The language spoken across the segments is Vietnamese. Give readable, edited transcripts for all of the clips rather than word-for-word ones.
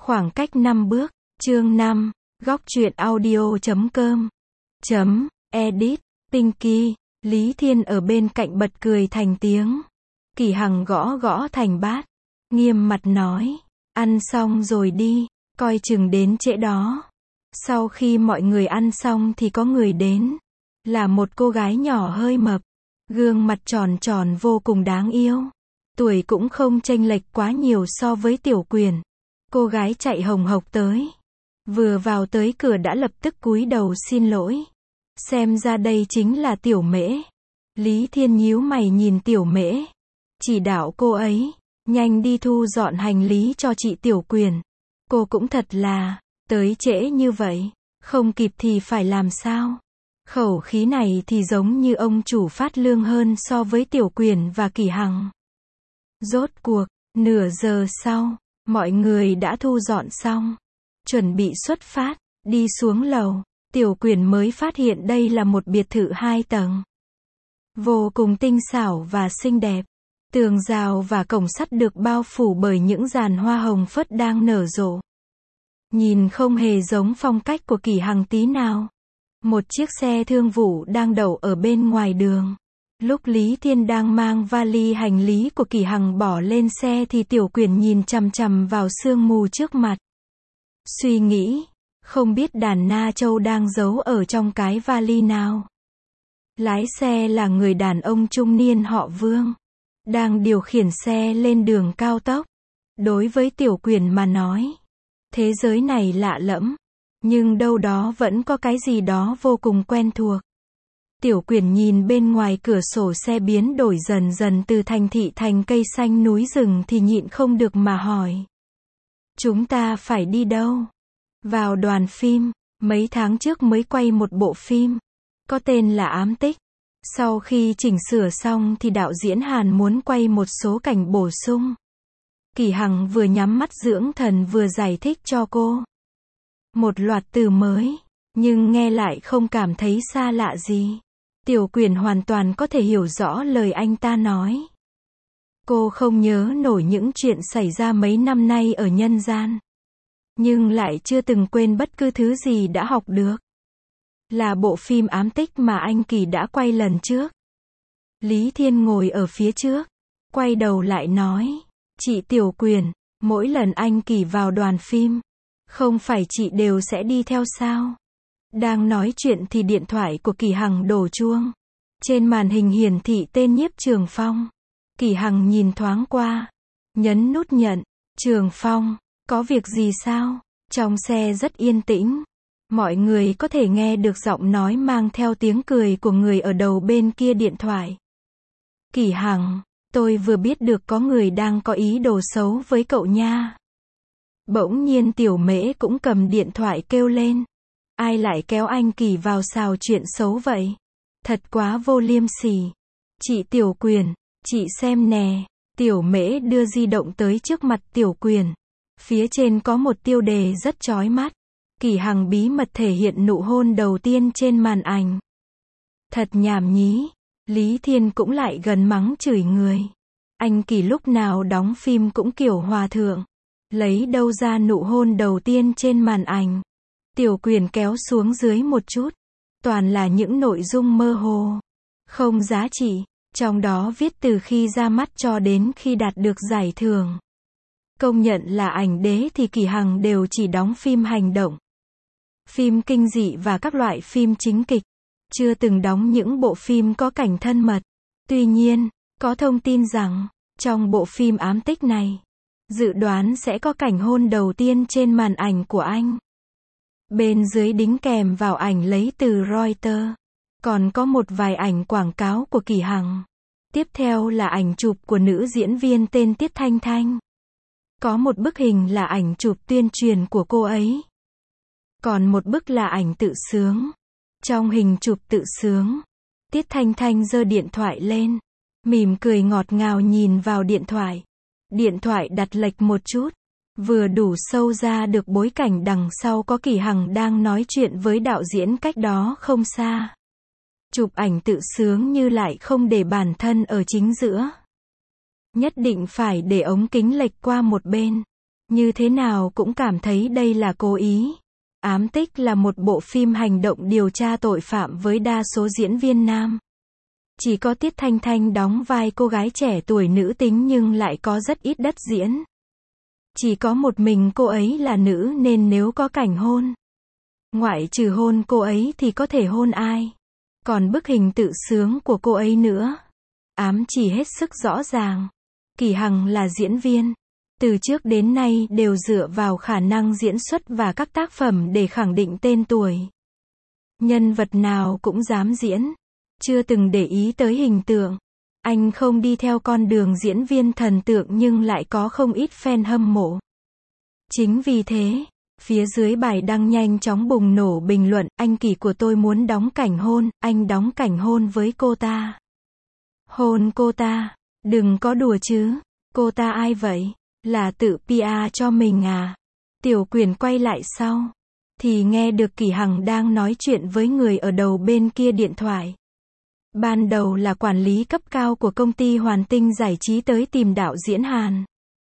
Khoảng cách 5 bước. Chương 5. Góc truyện audio.com. Edit. Pinky. Lý Thiên ở bên cạnh bật cười thành tiếng. Kỳ Hằng gõ gõ thành bát. Nghiêm mặt nói. Ăn xong rồi đi, coi chừng đến trễ đó. Sau khi mọi người ăn xong thì có người đến. Là một cô gái nhỏ hơi mập. Gương mặt tròn tròn vô cùng đáng yêu. Tuổi cũng không chênh lệch quá nhiều so với Tiểu Quyền. Cô gái chạy hồng hộc tới. Vừa vào tới cửa đã lập tức cúi đầu xin lỗi. Xem ra đây chính là Tiểu Mễ. Lý Thiên nhíu mày nhìn Tiểu Mễ. Chỉ đạo cô ấy, nhanh đi thu dọn hành lý cho chị Tiểu Quyền. Cô cũng thật là, tới trễ như vậy, không kịp thì phải làm sao? Khẩu khí này thì giống như ông chủ phát lương hơn so với Tiểu Quyền và Kỳ Hằng. Rốt cuộc, nửa giờ sau, mọi người đã thu dọn xong. Chuẩn bị xuất phát, đi xuống lầu. Tiểu Quyền mới phát hiện đây là một biệt thự 2 tầng. Vô cùng tinh xảo và xinh đẹp. Tường rào và cổng sắt được bao phủ bởi những giàn hoa hồng phớt đang nở rộ. Nhìn không hề giống phong cách của Kỳ Hằng tí nào. Một chiếc xe thương vụ đang đậu ở bên ngoài đường. Lúc Lý Thiên đang mang vali hành lý của Kỳ Hằng bỏ lên xe thì Tiểu Quyền nhìn chằm chằm vào sương mù trước mặt. Suy nghĩ, không biết đàn Na Châu đang giấu ở trong cái vali nào. Lái xe là người đàn ông trung niên họ Vương. Đang điều khiển xe lên đường cao tốc. Đối với Tiểu Quyền mà nói, thế giới này lạ lẫm. Nhưng đâu đó vẫn có cái gì đó vô cùng quen thuộc. Tiểu Quyền nhìn bên ngoài cửa sổ xe biến đổi dần dần từ thành thị thành cây xanh núi rừng thì nhịn không được mà hỏi. Chúng ta phải đi đâu? Vào đoàn phim. Mấy tháng trước mới quay một bộ phim. Có tên là Ám Tích. Sau khi chỉnh sửa xong thì đạo diễn Hàn muốn quay một số cảnh bổ sung. Kỳ Hằng vừa nhắm mắt dưỡng thần vừa giải thích cho cô. Một loạt từ mới, nhưng nghe lại không cảm thấy xa lạ gì. Tiểu Quyền hoàn toàn có thể hiểu rõ lời anh ta nói. Cô không nhớ nổi những chuyện xảy ra mấy năm nay ở nhân gian. Nhưng lại chưa từng quên bất cứ thứ gì đã học được. Là bộ phim Ám Tích mà anh Kỳ đã quay lần trước. Lý Thiên ngồi ở phía trước, quay đầu lại nói. Chị Tiểu Quyền, mỗi lần anh Kỳ vào đoàn phim, không phải chị đều sẽ đi theo sao? Đang nói chuyện thì điện thoại của Kỳ Hằng đổ chuông. Trên màn hình hiển thị tên Nhiếp Trường Phong. Kỳ Hằng nhìn thoáng qua, nhấn nút nhận. Trường Phong, có việc gì sao? Trong xe rất yên tĩnh. Mọi người có thể nghe được giọng nói mang theo tiếng cười của người ở đầu bên kia điện thoại. Kỳ Hằng, tôi vừa biết được có người đang có ý đồ xấu với cậu nha. Bỗng nhiên Tiểu Mễ cũng cầm điện thoại kêu lên. Ai lại kéo anh Kỳ vào xào chuyện xấu vậy? Thật quá vô liêm sỉ. Chị Tiểu Quyền, chị xem nè. Tiểu Mễ đưa di động tới trước mặt Tiểu Quyền. Phía trên có một tiêu đề rất chói mắt. Kỳ Hằng bí mật thể hiện nụ hôn đầu tiên trên màn ảnh. Thật nhảm nhí. Lý Thiên cũng lại gần mắng chửi người. Anh Kỳ lúc nào đóng phim cũng kiểu hòa thượng. Lấy đâu ra nụ hôn đầu tiên trên màn ảnh. Tiểu Quyền kéo xuống dưới một chút. Toàn là những nội dung mơ hồ. Không giá trị. Trong đó viết từ khi ra mắt cho đến khi đạt được giải thưởng. Công nhận là ảnh đế thì Kỳ Hằng đều chỉ đóng phim hành động. Phim kinh dị và các loại phim chính kịch. Chưa từng đóng những bộ phim có cảnh thân mật. Tuy nhiên, có thông tin rằng, trong bộ phim Ám Tích này, dự đoán sẽ có cảnh hôn đầu tiên trên màn ảnh của anh. Bên dưới đính kèm vào ảnh lấy từ Reuters. Còn có một vài ảnh quảng cáo của Kỳ Hằng. Tiếp theo là ảnh chụp của nữ diễn viên tên Tiết Thanh Thanh. Có một bức hình là ảnh chụp tuyên truyền của cô ấy. Còn một bức là ảnh tự sướng. Trong hình chụp tự sướng, Tiết Thanh Thanh giơ điện thoại lên, mỉm cười ngọt ngào nhìn vào điện thoại. Điện thoại đặt lệch một chút, vừa đủ sâu ra được bối cảnh đằng sau có Kỳ Hằng đang nói chuyện với đạo diễn cách đó không xa. Chụp ảnh tự sướng như lại không để bản thân ở chính giữa. Nhất định phải để ống kính lệch qua một bên. như thế nào cũng cảm thấy đây là cố ý. Ám Tích là một bộ phim hành động điều tra tội phạm với đa số diễn viên nam. Chỉ có Tiết Thanh Thanh đóng vai cô gái trẻ tuổi nữ tính nhưng lại có rất ít đất diễn. Chỉ có một mình cô ấy là nữ nên nếu có cảnh hôn, ngoại trừ hôn cô ấy thì có thể hôn ai. Còn bức hình tự sướng của cô ấy nữa. Ám chỉ hết sức rõ ràng. Kỳ Hằng là diễn viên. Từ trước đến nay đều dựa vào khả năng diễn xuất và các tác phẩm để khẳng định tên tuổi. Nhân vật nào cũng dám diễn. Chưa từng để ý tới hình tượng. Anh không đi theo con đường diễn viên thần tượng nhưng lại có không ít fan hâm mộ. Chính vì thế, phía dưới bài đăng nhanh chóng bùng nổ bình luận, anh Kỳ của tôi muốn đóng cảnh hôn, anh đóng cảnh hôn với cô ta. Hôn cô ta, đừng có đùa chứ, cô ta ai vậy? Là tự PR cho mình à? Tiểu Quyền quay lại sau, thì nghe được Kỳ Hằng đang nói chuyện với người ở đầu bên kia điện thoại. Ban đầu là quản lý cấp cao của công ty Hoàn Tinh Giải trí tới tìm đạo diễn Hàn.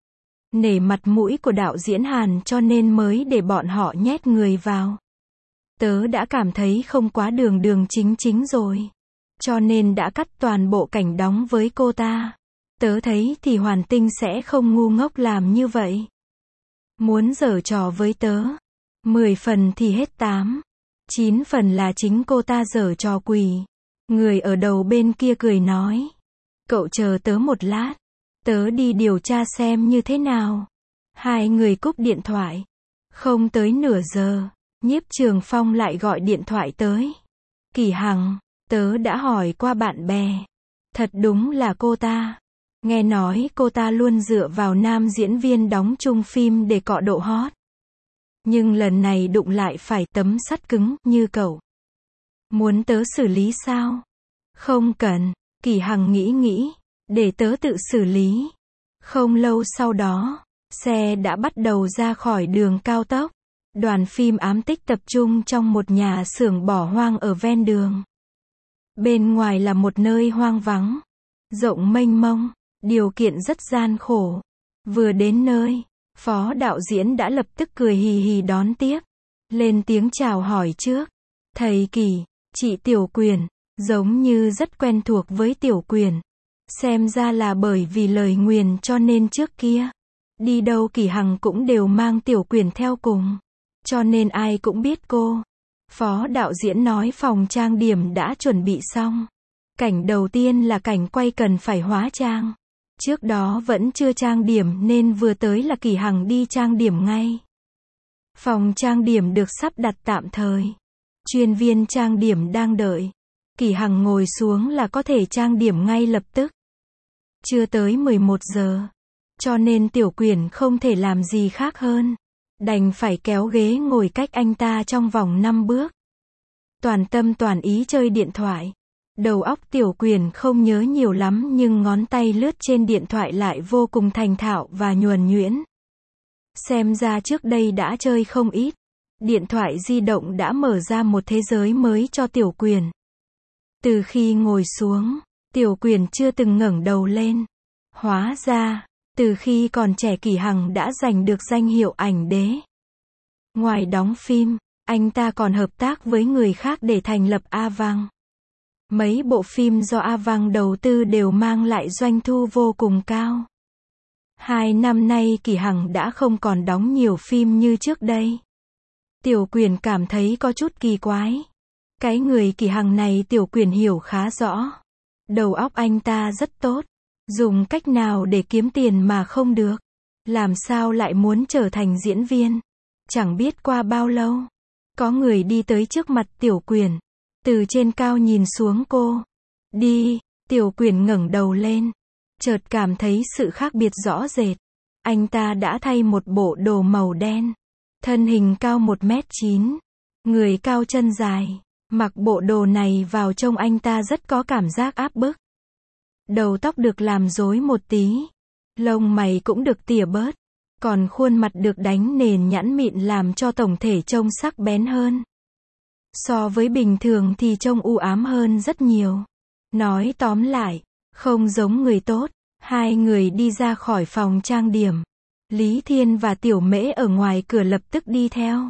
Nể mặt mũi của đạo diễn Hàn cho nên mới để bọn họ nhét người vào. Tớ đã cảm thấy không quá đường chính rồi. Cho nên đã cắt toàn bộ cảnh đóng với cô ta. Tớ thấy thì Hoàn Tinh sẽ không ngu ngốc làm như vậy. Muốn giở trò với tớ. 10 phần thì hết 8. 9 phần là chính cô ta giở trò quỷ. Người ở đầu bên kia cười nói. Cậu chờ tớ một lát. Tớ đi điều tra xem như thế nào. Hai người cúp điện thoại. Không tới nửa giờ, Nhiếp Trường Phong lại gọi điện thoại tới. Kỳ Hằng, tớ đã hỏi qua bạn bè. Thật đúng là cô ta. Nghe nói cô ta luôn dựa vào nam diễn viên đóng chung phim để cọ độ hot. Nhưng lần này đụng lại phải tấm sắt cứng như cậu. Muốn tớ xử lý sao? Không cần, Kỳ Hằng nghĩ. Để tớ tự xử lý. Không lâu sau đó, xe đã bắt đầu ra khỏi đường cao tốc. Đoàn phim Ám Tích tập trung trong một nhà xưởng bỏ hoang ở ven đường. Bên ngoài là một nơi hoang vắng, rộng mênh mông, điều kiện rất gian khổ. Vừa đến nơi, phó đạo diễn đã lập tức cười hì hì đón tiếp. Lên tiếng chào hỏi trước. Thầy Kỳ, chị Tiểu Quyền, giống như rất quen thuộc với Tiểu Quyền. Xem ra là bởi vì lời nguyền cho nên trước kia, đi đâu Kỳ Hằng cũng đều mang Tiểu Quyền theo cùng. Cho nên ai cũng biết cô. Phó đạo diễn nói phòng trang điểm đã chuẩn bị xong. Cảnh đầu tiên là cảnh quay cần phải hóa trang. Trước đó vẫn chưa trang điểm nên vừa tới là Kỳ Hằng đi trang điểm ngay. Phòng trang điểm được sắp đặt tạm thời. Chuyên viên trang điểm đang đợi. Kỳ Hằng ngồi xuống là có thể trang điểm ngay lập tức. Chưa tới 11 giờ. Cho nên Tiểu Quyền không thể làm gì khác hơn. Đành phải kéo ghế ngồi cách anh ta trong vòng 5 bước. Toàn tâm toàn ý chơi điện thoại. Đầu óc Tiểu Quyền không nhớ nhiều lắm nhưng ngón tay lướt trên điện thoại lại vô cùng thành thạo và nhuần nhuyễn. Xem ra trước đây đã chơi không ít. Điện thoại di động đã mở ra một thế giới mới cho Tiểu Quyền. Từ khi ngồi xuống, Tiểu Quyền chưa từng ngẩng đầu lên. Hóa ra, từ khi còn trẻ Kỳ Hằng đã giành được danh hiệu ảnh đế. Ngoài đóng phim, anh ta còn hợp tác với người khác để thành lập Avang. Mấy bộ phim do Avang đầu tư đều mang lại doanh thu vô cùng cao. 2 năm nay Kỳ Hằng đã không còn đóng nhiều phim như trước đây. Tiểu Quyền cảm thấy có chút kỳ quái. Cái người Kỳ Hằng này Tiểu Quyền hiểu khá rõ. Đầu óc anh ta rất tốt. Dùng cách nào để kiếm tiền mà không được. Làm sao lại muốn trở thành diễn viên. Chẳng biết qua bao lâu. Có người đi tới trước mặt Tiểu Quyền. Từ trên cao nhìn xuống cô. Đi, Tiểu Quyền ngẩng đầu lên. Chợt cảm thấy sự khác biệt rõ rệt. Anh ta đã thay một bộ đồ màu đen. Thân hình cao 1m9. Người cao chân dài. Mặc bộ đồ này vào trông anh ta rất có cảm giác áp bức. Đầu tóc được làm rối một tí. Lông mày cũng được tỉa bớt. Còn khuôn mặt được đánh nền nhẵn mịn làm cho tổng thể trông sắc bén hơn. So với bình thường thì trông u ám hơn rất nhiều. Nói tóm lại, không giống người tốt. Hai người đi ra khỏi phòng trang điểm. Lý Thiên và Tiểu Mễ ở ngoài cửa lập tức đi theo.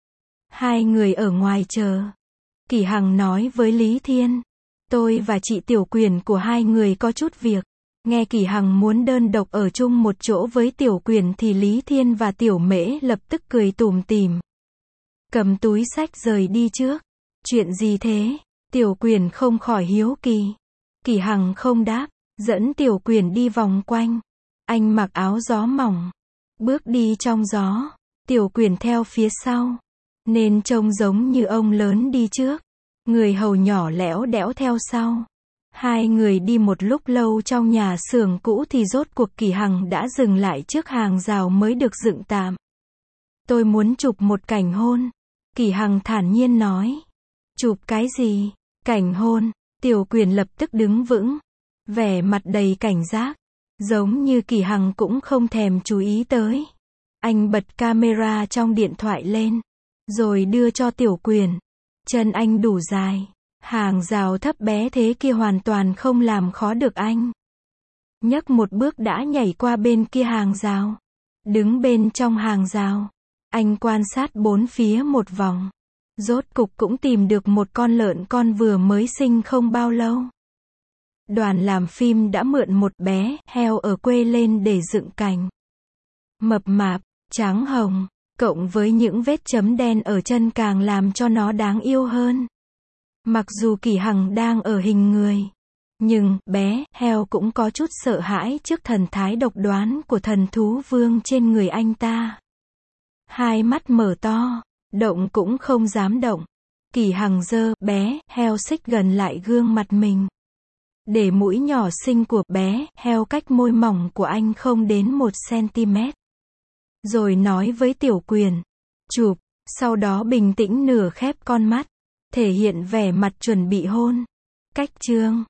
Hai người ở ngoài chờ. Kỷ Hằng nói với Lý Thiên, tôi và chị Tiểu Quyền của hai người có chút việc. Nghe Kỷ Hằng muốn đơn độc ở chung một chỗ với Tiểu Quyền thì Lý Thiên và Tiểu Mễ lập tức cười tủm tỉm. Cầm túi xách rời đi trước. Chuyện gì thế? Tiểu Quyền không khỏi hiếu kỳ. Kỷ Hằng không đáp, dẫn Tiểu Quyền đi vòng quanh. Anh mặc áo gió mỏng, bước đi trong gió. Tiểu Quyền theo phía sau, nên trông giống như ông lớn đi trước. Người hầu nhỏ lẽo đẽo theo sau. Hai người đi một lúc lâu trong nhà xưởng cũ thì rốt cuộc Kỷ Hằng đã dừng lại trước hàng rào mới được dựng tạm. Tôi muốn chụp một cảnh hôn. Kỷ Hằng thản nhiên nói. Chụp cái gì? Cảnh hôn. Tiểu Quyền lập tức đứng vững, vẻ mặt đầy cảnh giác, giống như Kỷ Hằng cũng không thèm chú ý tới. Anh bật camera trong điện thoại lên, rồi đưa cho Tiểu Quyền. Chân anh đủ dài, hàng rào thấp bé thế kia hoàn toàn không làm khó được anh. Nhấc một bước đã nhảy qua bên kia hàng rào. Đứng bên trong hàng rào, anh quan sát bốn phía một vòng. Rốt cục cũng tìm được một con lợn con vừa mới sinh không bao lâu. Đoàn làm phim đã mượn một bé heo ở quê lên để dựng cảnh. Mập mạp, trắng hồng, cộng với những vết chấm đen ở chân càng làm cho nó đáng yêu hơn. Mặc dù Kỷ Hằng đang ở hình người, nhưng bé heo cũng có chút sợ hãi trước thần thái độc đoán của thần thú vương trên người anh ta. Hai mắt mở to, động cũng không dám động. Kỷ Hằng giơ bé heo xích gần lại gương mặt mình, để mũi nhỏ xinh của bé heo cách môi mỏng của anh không đến 1 cm. Rồi nói với Tiểu Quyền, chụp, sau đó bình tĩnh nửa khép con mắt, thể hiện vẻ mặt chuẩn bị hôn. Cách chương